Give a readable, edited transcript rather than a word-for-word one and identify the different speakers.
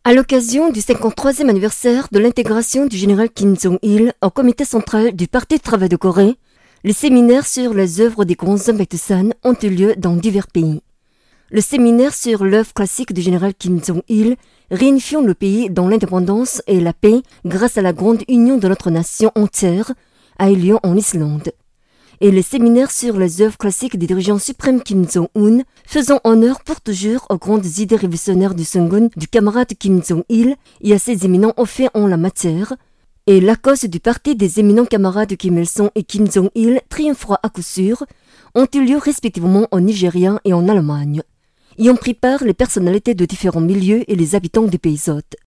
Speaker 1: À l'occasion du 53e anniversaire de l'intégration du général Kim Jong-il au comité central du Parti du travail de Corée, les séminaires sur les œuvres des grands hommes Baek-tu-san ont eu lieu dans divers pays. Le séminaire sur l'œuvre classique du général Kim Jong-il, réunifiant le pays dans l'indépendance et la paix grâce à la grande union de notre nation entière, a eu lieu en Islande. Et les séminaires sur les œuvres classiques des dirigeants suprêmes Kim Jong-un, faisant honneur pour toujours aux grandes idées révolutionnaires du Sungun du camarade Kim Jong-il et à ses éminents faits en la matière, et la cause du parti des éminents camarades Kim Il-sung et Kim Jong-il triomphera à coup sûr, ont eu lieu respectivement au Nigeria et en Allemagne. Y ont pris part les personnalités de différents milieux et les habitants des pays hôtes.